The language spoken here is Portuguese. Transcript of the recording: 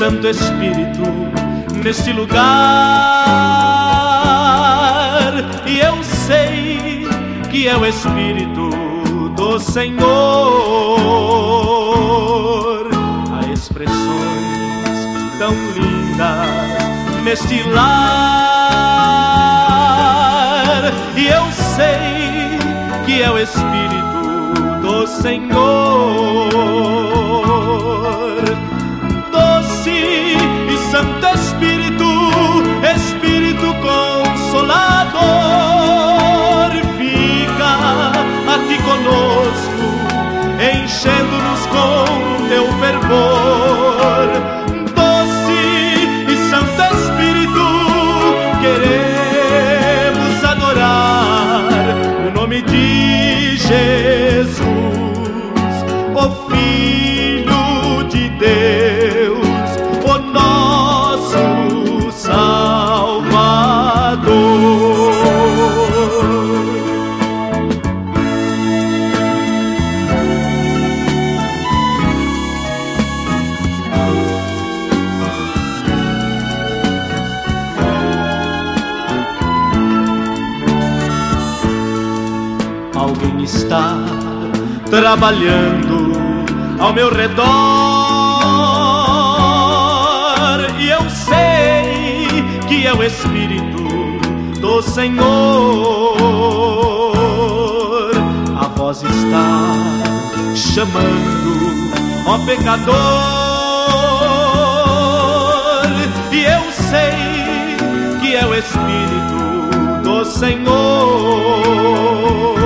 Santo Espírito neste lugar. E eu sei que é o Espírito do Senhor. Há expressões tão lindas neste lar. E eu sei que é o Espírito do Senhor. Doce e Santo Espírito, Espírito Consolador, fica aqui conosco, enchendo-nos com teu fervor. Doce e Santo Espírito, queremos adorar o nome de Jesus, o Filho de Deus, o nosso Salvador. Alguém está trabalhando ao meu redor, e eu sei que é o Espírito do Senhor. A voz está chamando, ó pecador, e eu sei que é o Espírito do Senhor.